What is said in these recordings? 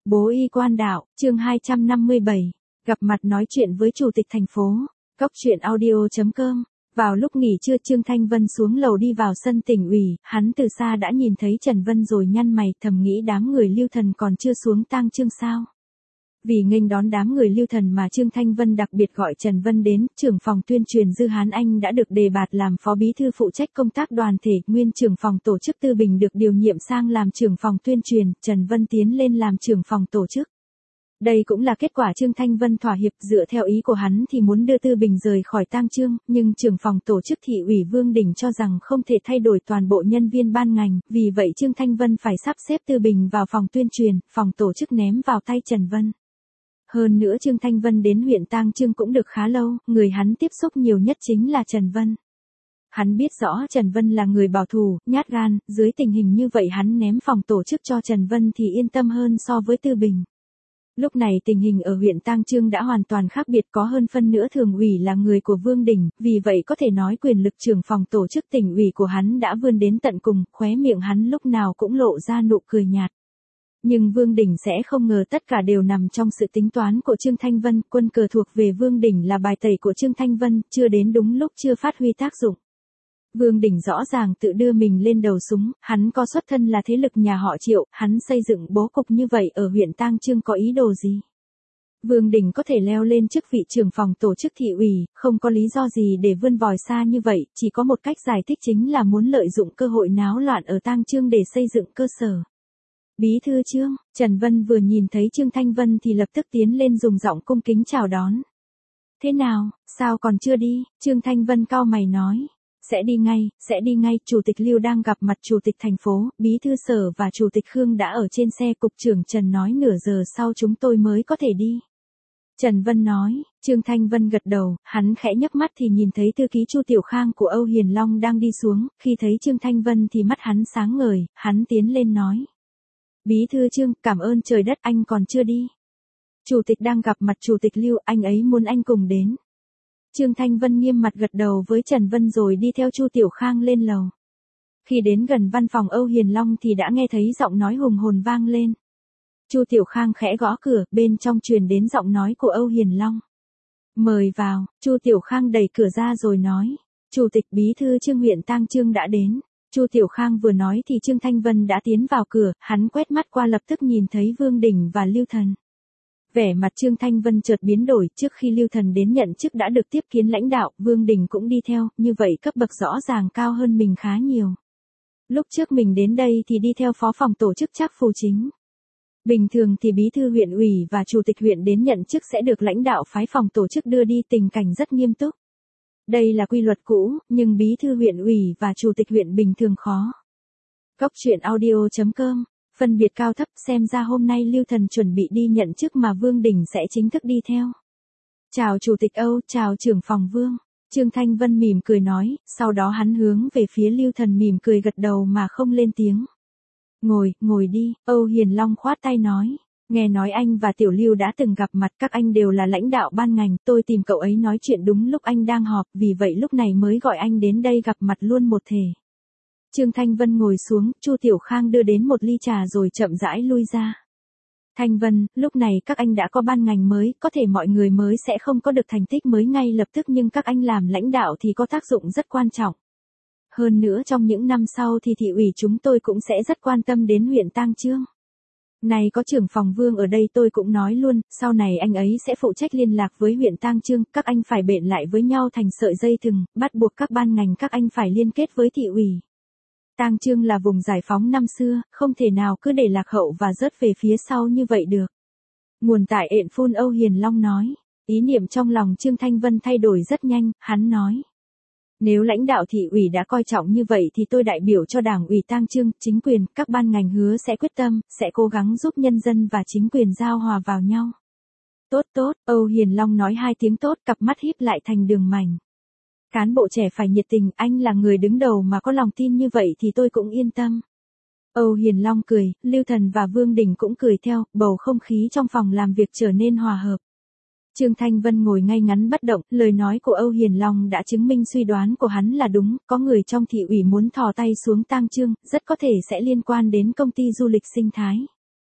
Bố y quan đạo, chương 257, gặp mặt nói chuyện với chủ tịch thành phố, Cốc truyện audio.com. Vào lúc nghỉ trưa Trương Thanh Vân xuống lầu đi vào sân tỉnh ủy, hắn từ xa đã nhìn thấy Trần Vân rồi nhăn mày thầm nghĩ đám người Lưu Thần còn chưa xuống tang chương sao. Vì nghênh đón đám người Lưu Thần mà Trương Thanh Vân đặc biệt gọi Trần Vân đến, trưởng phòng tuyên truyền Dư Hán Anh đã được đề bạt làm phó bí thư phụ trách công tác đoàn thể, nguyên trưởng phòng tổ chức Tư Bình được điều nhiệm sang làm trưởng phòng tuyên truyền, Trần Vân tiến lên làm trưởng phòng tổ chức. Đây cũng là kết quả Trương Thanh Vân thỏa hiệp, dựa theo ý của hắn thì muốn đưa Tư Bình rời khỏi tang chương, nhưng trưởng phòng tổ chức thị ủy Vương Đình cho rằng không thể thay đổi toàn bộ nhân viên ban ngành, vì vậy Trương Thanh Vân phải sắp xếp Tư Bình vào phòng tuyên truyền, phòng tổ chức ném vào tay Trần Vân. Hơn nữa Trương Thanh Vân đến huyện tang chương cũng được khá lâu, người hắn tiếp xúc nhiều nhất chính là Trần Vân. Hắn biết rõ Trần Vân là người bảo thủ, nhát gan, dưới tình hình như vậy hắn ném phòng tổ chức cho Trần Vân thì yên tâm hơn so với Tư Bình. Lúc này tình hình ở huyện tang chương đã hoàn toàn khác biệt, có hơn phân nửa thường ủy là người của Vương Đình, vì vậy có thể nói quyền lực trưởng phòng tổ chức tỉnh ủy của hắn đã vươn đến tận cùng, khóe miệng hắn lúc nào cũng lộ ra nụ cười nhạt. Nhưng Vương Đình sẽ không ngờ tất cả đều nằm trong sự tính toán của Trương Thanh Vân, quân cờ thuộc về Vương Đình là bài tẩy của Trương Thanh Vân, chưa đến đúng lúc chưa phát huy tác dụng. Vương Đình rõ ràng tự đưa mình lên đầu súng, hắn có xuất thân là thế lực nhà họ Triệu, hắn xây dựng bố cục như vậy ở huyện tang chương có ý đồ gì? Vương Đình có thể leo lên chức vị trưởng phòng tổ chức thị ủy, không có lý do gì để vươn vòi xa như vậy, chỉ có một cách giải thích chính là muốn lợi dụng cơ hội náo loạn ở tang chương để xây dựng cơ sở. Bí thư Trương, Trần Vân vừa nhìn thấy Trương Thanh Vân thì lập tức tiến lên dùng giọng cung kính chào đón. Thế nào, sao còn chưa đi? Trương Thanh Vân cau mày nói. Sẽ đi ngay, Chủ tịch Lưu đang gặp mặt Chủ tịch thành phố, Bí thư Sở và Chủ tịch Khương đã ở trên xe, Cục trưởng Trần nói nửa giờ sau chúng tôi mới có thể đi. Trần Vân nói, Trương Thanh Vân gật đầu, hắn khẽ nhấc mắt thì nhìn thấy thư ký Chu Tiểu Khang của Âu Hiền Long đang đi xuống, khi thấy Trương Thanh Vân thì mắt hắn sáng ngời, hắn tiến lên nói. Bí thư Trương, cảm ơn trời đất anh còn chưa đi. Chủ tịch đang gặp mặt Chủ tịch Lưu, anh ấy muốn anh cùng đến. Trương Thanh Vân nghiêm mặt gật đầu với Trần Vân rồi đi theo Chu Tiểu Khang lên lầu. Khi đến gần văn phòng Âu Hiền Long thì đã nghe thấy giọng nói hùng hồn vang lên. Chu Tiểu Khang khẽ gõ cửa, bên trong truyền đến giọng nói của Âu Hiền Long. Mời vào, Chu Tiểu Khang đẩy cửa ra rồi nói. Chủ tịch Bí thư Trương huyện tang chương đã đến. Chu Tiểu Khang vừa nói thì Trương Thanh Vân đã tiến vào cửa, hắn quét mắt qua lập tức nhìn thấy Vương Đình và Lưu Thần. Vẻ mặt Trương Thanh Vân chợt biến đổi, trước khi Lưu Thần đến nhận chức đã được tiếp kiến lãnh đạo, Vương Đình cũng đi theo, như vậy cấp bậc rõ ràng cao hơn mình khá nhiều. Lúc trước mình đến đây thì đi theo phó phòng tổ chức Trác Phù Chính. Bình thường thì bí thư huyện ủy và chủ tịch huyện đến nhận chức sẽ được lãnh đạo phái phòng tổ chức đưa đi, tình cảnh rất nghiêm túc. Đây là quy luật cũ, nhưng bí thư huyện ủy và chủ tịch huyện bình thường khó. Cốc truyện audio.com. Phân biệt cao thấp, xem ra hôm nay Lưu Thần chuẩn bị đi nhận chức mà Vương Đình sẽ chính thức đi theo. Chào Chủ tịch Âu, chào trưởng phòng Vương. Trương Thanh Vân mỉm cười nói, sau đó hắn hướng về phía Lưu Thần mỉm cười gật đầu mà không lên tiếng. Ngồi đi, Âu Hiền Long khoát tay nói. Nghe nói anh và Tiểu Lưu đã từng gặp mặt, các anh đều là lãnh đạo ban ngành, tôi tìm cậu ấy nói chuyện đúng lúc anh đang họp, vì vậy lúc này mới gọi anh đến đây gặp mặt luôn một thể. Trương Thanh Vân ngồi xuống, Chu Tiểu Khang đưa đến một ly trà rồi chậm rãi lui ra. Thanh Vân, lúc này các anh đã có ban ngành mới, có thể mọi người mới sẽ không có được thành tích mới ngay lập tức nhưng các anh làm lãnh đạo thì có tác dụng rất quan trọng. Hơn nữa trong những năm sau thì thị ủy chúng tôi cũng sẽ rất quan tâm đến huyện tang chương. Này có trưởng phòng Vương ở đây tôi cũng nói luôn, sau này anh ấy sẽ phụ trách liên lạc với huyện tang chương, các anh phải bện lại với nhau thành sợi dây thừng, bắt buộc các ban ngành các anh phải liên kết với thị ủy. Tang chương là vùng giải phóng năm xưa, không thể nào cứ để lạc hậu và rớt về phía sau như vậy được. Nguồn tại ện phun Âu Hiền Long nói, ý niệm trong lòng Trương Thanh Vân thay đổi rất nhanh, hắn nói. Nếu lãnh đạo thị ủy đã coi trọng như vậy thì tôi đại biểu cho đảng ủy tang chương, chính quyền, các ban ngành hứa sẽ quyết tâm, sẽ cố gắng giúp nhân dân và chính quyền giao hòa vào nhau. Tốt, Âu Hiền Long nói hai tiếng tốt, cặp mắt híp lại thành đường mảnh. Cán bộ trẻ phải nhiệt tình, anh là người đứng đầu mà có lòng tin như vậy thì tôi cũng yên tâm. Âu Hiền Long cười, Lưu Thần và Vương Đình cũng cười theo, bầu không khí trong phòng làm việc trở nên hòa hợp. Trương Thanh Vân ngồi ngay ngắn bất động, lời nói của Âu Hiền Long đã chứng minh suy đoán của hắn là đúng, có người trong thị ủy muốn thò tay xuống tang chương, rất có thể sẽ liên quan đến công ty du lịch sinh thái.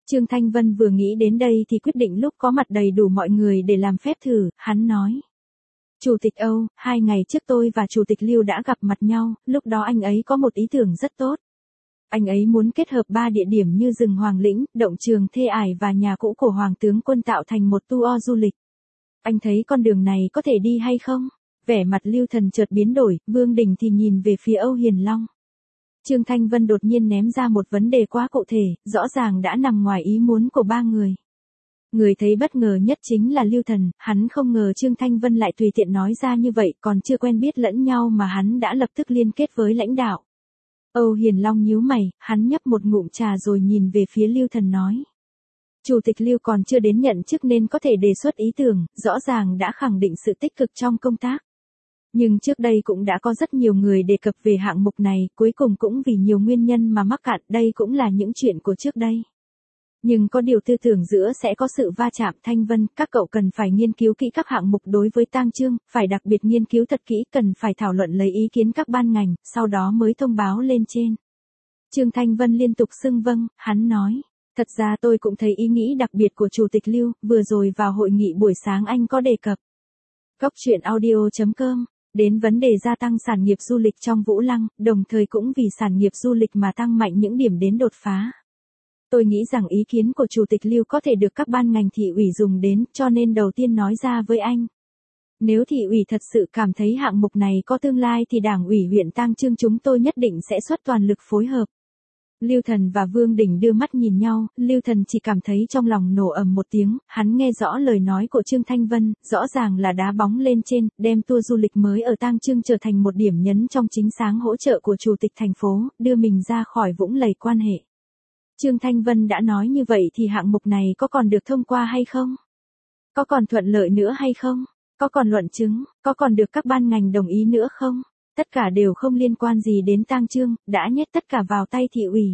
Trương Thanh Vân vừa nghĩ đến đây thì quyết định lúc có mặt đầy đủ mọi người để làm phép thử, hắn nói. Chủ tịch Âu, 2 ngày trước tôi và Chủ tịch Lưu đã gặp mặt nhau, lúc đó anh ấy có một ý tưởng rất tốt. Anh ấy muốn kết hợp 3 địa điểm như rừng Hoàng Lĩnh, động trường Thê Ải và nhà cũ của Hoàng tướng quân tạo thành một tour du lịch. Anh thấy con đường này có thể đi hay không? Vẻ mặt Lưu Thần chợt biến đổi, Vương Đình thì nhìn về phía Âu Hiền Long. Trương Thanh Vân đột nhiên ném ra một vấn đề quá cụ thể, rõ ràng đã nằm ngoài ý muốn của 3 người. Người thấy bất ngờ nhất chính là Lưu Thần, hắn không ngờ Trương Thanh Vân lại tùy tiện nói ra như vậy, còn chưa quen biết lẫn nhau mà hắn đã lập tức liên kết với lãnh đạo. Âu Hiền Long nhíu mày, hắn nhấp một ngụm trà rồi nhìn về phía Lưu Thần nói. Chủ tịch Lưu còn chưa đến nhận chức nên có thể đề xuất ý tưởng, rõ ràng đã khẳng định sự tích cực trong công tác. Nhưng trước đây cũng đã có rất nhiều người đề cập về hạng mục này, cuối cùng cũng vì nhiều nguyên nhân mà mắc cạn, đây cũng là những chuyện của trước đây. Nhưng có điều tư tưởng giữa sẽ có sự va chạm. Thanh Vân, các cậu cần phải nghiên cứu kỹ các hạng mục đối với tang chương, phải đặc biệt nghiên cứu thật kỹ, cần phải thảo luận lấy ý kiến các ban ngành, sau đó mới thông báo lên trên. Trương Thanh Vân liên tục xưng vâng, hắn nói. Thật ra tôi cũng thấy ý nghĩ đặc biệt của Chủ tịch Lưu, vừa rồi vào hội nghị buổi sáng anh có đề cập. Cóc truyện audio.com, đến vấn đề gia tăng sản nghiệp du lịch trong Vũ Lăng, đồng thời cũng vì sản nghiệp du lịch mà tăng mạnh những điểm đến đột phá. Tôi nghĩ rằng ý kiến của Chủ tịch Lưu có thể được các ban ngành thị ủy dùng đến, cho nên đầu tiên nói ra với anh. Nếu thị ủy thật sự cảm thấy hạng mục này có tương lai thì Đảng ủy huyện Tang Chương chúng tôi nhất định sẽ xuất toàn lực phối hợp. Lưu Thần và Vương Đình đưa mắt nhìn nhau, Lưu Thần chỉ cảm thấy trong lòng nổ ầm một tiếng, hắn nghe rõ lời nói của Trương Thanh Vân, rõ ràng là đá bóng lên trên, đem tour du lịch mới ở Tang Chương trở thành một điểm nhấn trong chính sáng hỗ trợ của Chủ tịch thành phố, đưa mình ra khỏi vũng lầy quan hệ. Trương Thanh Vân đã nói như vậy thì hạng mục này có còn được thông qua hay không? Có còn thuận lợi nữa hay không? Có còn luận chứng, có còn được các ban ngành đồng ý nữa không? Tất cả đều không liên quan gì đến Tang Chương, đã nhét tất cả vào tay thị ủy.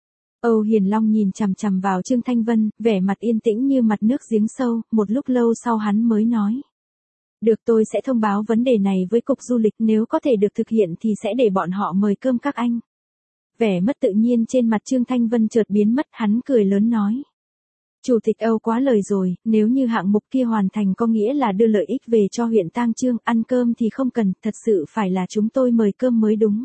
Âu Hiền Long nhìn chằm chằm vào Trương Thanh Vân, vẻ mặt yên tĩnh như mặt nước giếng sâu, một lúc lâu sau hắn mới nói. Được, tôi sẽ thông báo vấn đề này với Cục Du lịch, nếu có thể được thực hiện thì sẽ để bọn họ mời cơm các anh. Vẻ mất tự nhiên trên mặt Trương Thanh Vân chợt biến mất, hắn cười lớn nói. Chủ tịch Âu quá lời rồi, nếu như hạng mục kia hoàn thành có nghĩa là đưa lợi ích về cho huyện Tang Chương, ăn cơm thì không cần, thật sự phải là chúng tôi mời cơm mới đúng.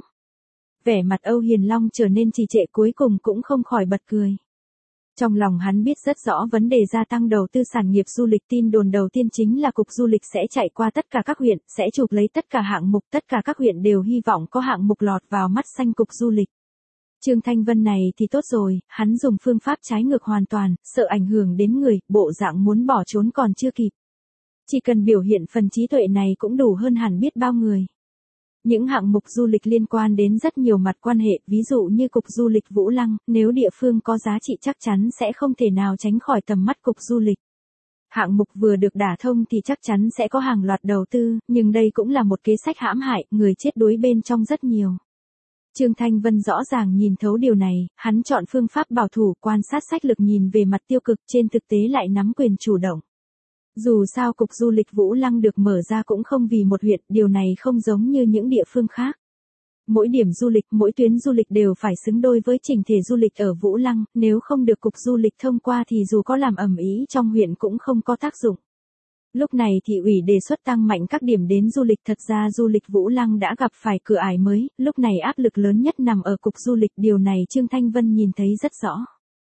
Vẻ mặt Âu Hiền Long trở nên trì trệ, cuối cùng cũng không khỏi bật cười. Trong lòng hắn biết rất rõ vấn đề gia tăng đầu tư sản nghiệp du lịch, tin đồn đầu tiên chính là Cục Du lịch sẽ chạy qua tất cả các huyện, sẽ chụp lấy tất cả hạng mục, tất cả các huyện đều hy vọng có hạng mục lọt vào mắt xanh Cục Du lịch. Trương Thanh Vân này thì tốt rồi, hắn dùng phương pháp trái ngược hoàn toàn, sợ ảnh hưởng đến người, bộ dạng muốn bỏ trốn còn chưa kịp. Chỉ cần biểu hiện phần trí tuệ này cũng đủ hơn hẳn biết bao người. Những hạng mục du lịch liên quan đến rất nhiều mặt quan hệ, ví dụ như Cục Du lịch Vũ Lăng, nếu địa phương có giá trị chắc chắn sẽ không thể nào tránh khỏi tầm mắt Cục Du lịch. Hạng mục vừa được đả thông thì chắc chắn sẽ có hàng loạt đầu tư, nhưng đây cũng là một kế sách hãm hại, người chết đuối bên trong rất nhiều. Trương Thanh Vân rõ ràng nhìn thấu điều này, hắn chọn phương pháp bảo thủ, quan sát sách lược, nhìn về mặt tiêu cực, trên thực tế lại nắm quyền chủ động. Dù sao Cục Du lịch Vũ Lăng được mở ra cũng không vì một huyện, điều này không giống như những địa phương khác. Mỗi điểm du lịch, mỗi tuyến du lịch đều phải xứng đôi với chỉnh thể du lịch ở Vũ Lăng, nếu không được Cục Du lịch thông qua thì dù có làm ầm ĩ trong huyện cũng không có tác dụng. Lúc này thị ủy đề xuất tăng mạnh các điểm đến du lịch, thật ra du lịch Vũ Lăng đã gặp phải cửa ải mới, lúc này áp lực lớn nhất nằm ở Cục Du lịch, điều này Trương Thanh Vân nhìn thấy rất rõ.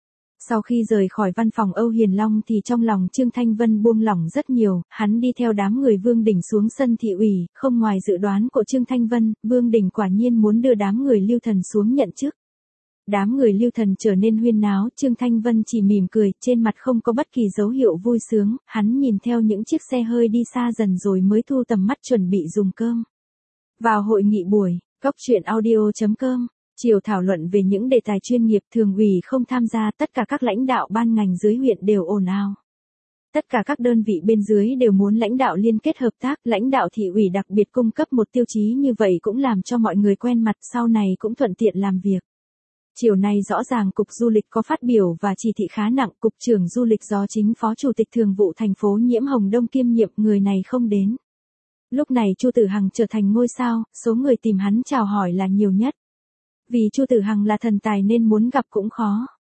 Sau khi rời khỏi văn phòng Âu Hiền Long thì trong lòng Trương Thanh Vân buông lỏng rất nhiều, hắn đi theo đám người Vương Đình xuống sân thị ủy, không ngoài dự đoán của Trương Thanh Vân, Vương Đình quả nhiên muốn đưa đám người Lưu Thần xuống nhận chức. Đám người Lưu Thần trở nên huyên náo, Trương Thanh Vân chỉ mỉm cười, trên mặt không có bất kỳ dấu hiệu vui sướng, hắn nhìn theo những chiếc xe hơi đi xa dần rồi mới thu tầm mắt chuẩn bị dùng cơm. Vào hội nghị buổi, cóc truyện audio.com, chiều thảo luận về những đề tài chuyên nghiệp, thường ủy không tham gia, tất cả các lãnh đạo ban ngành dưới huyện đều ồn ào. Tất cả các đơn vị bên dưới đều muốn lãnh đạo liên kết hợp tác, lãnh đạo thị ủy đặc biệt cung cấp một tiêu chí như vậy cũng làm cho mọi người quen mặt, sau này cũng thuận tiện làm việc. Chiều nay rõ ràng Cục Du lịch có phát biểu và chỉ thị khá nặng, Cục trưởng Du lịch do chính Phó Chủ tịch Thường vụ thành phố Nhiễm Hồng Đông kiêm nhiệm, người này không đến. Lúc này Chu Tử Hằng trở thành ngôi sao, số người tìm hắn chào hỏi là nhiều nhất. Vì Chu Tử Hằng là thần tài nên muốn gặp cũng khó.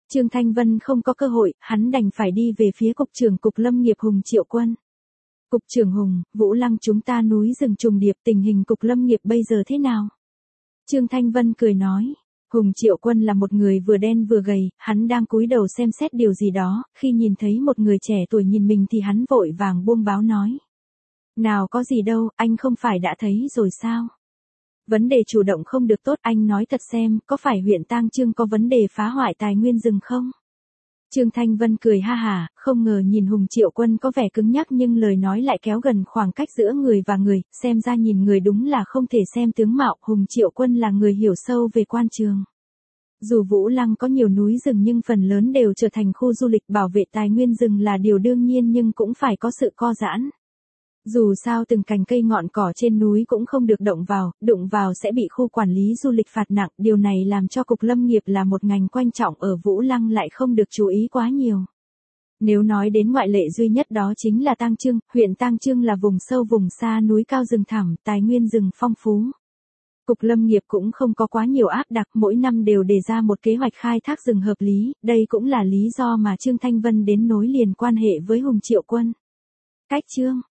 Trương Thanh Vân không có cơ hội, hắn đành phải đi về phía cục trưởng cục lâm nghiệp Hùng Triệu Quân. Cục trưởng Hùng, Vũ Lăng chúng ta núi rừng trùng điệp, tình hình cục lâm nghiệp bây giờ thế nào? Trương Thanh Vân cười nói. Hùng Triệu Quân là một người vừa đen vừa gầy, hắn đang cúi đầu xem xét điều gì đó, khi nhìn thấy một người trẻ tuổi nhìn mình thì hắn vội vàng buông báo nói. Nào có gì đâu, anh không phải đã thấy rồi sao? Vấn đề chủ động không được tốt, anh nói thật xem, có phải huyện Tang Chương có vấn đề phá hoại tài nguyên rừng không? Trương Thanh Vân cười ha hả, không ngờ nhìn Hùng Triệu Quân có vẻ cứng nhắc nhưng lời nói lại kéo gần khoảng cách giữa người và người, xem ra nhìn người đúng là không thể xem tướng mạo, Hùng Triệu Quân là người hiểu sâu về quan trường. Dù Vũ Lăng có nhiều núi rừng nhưng phần lớn đều trở thành khu du lịch, bảo vệ tài nguyên rừng là điều đương nhiên nhưng cũng phải có sự co giãn. Dù sao từng cành cây ngọn cỏ trên núi cũng không được đụng vào sẽ bị khu quản lý du lịch phạt nặng, điều này làm cho cục lâm nghiệp là một ngành quan trọng ở Vũ Lăng lại không được chú ý quá nhiều. Nếu nói đến ngoại lệ duy nhất đó chính là Tang Chương, huyện Tang Chương là vùng sâu vùng xa núi cao rừng thẳm, tài nguyên rừng phong phú. Cục lâm nghiệp cũng không có quá nhiều áp đặt, mỗi năm đều đề ra một kế hoạch khai thác rừng hợp lý, đây cũng là lý do mà Trương Thanh Vân đến nối liền quan hệ với Hùng Triệu Quân. Cách Trương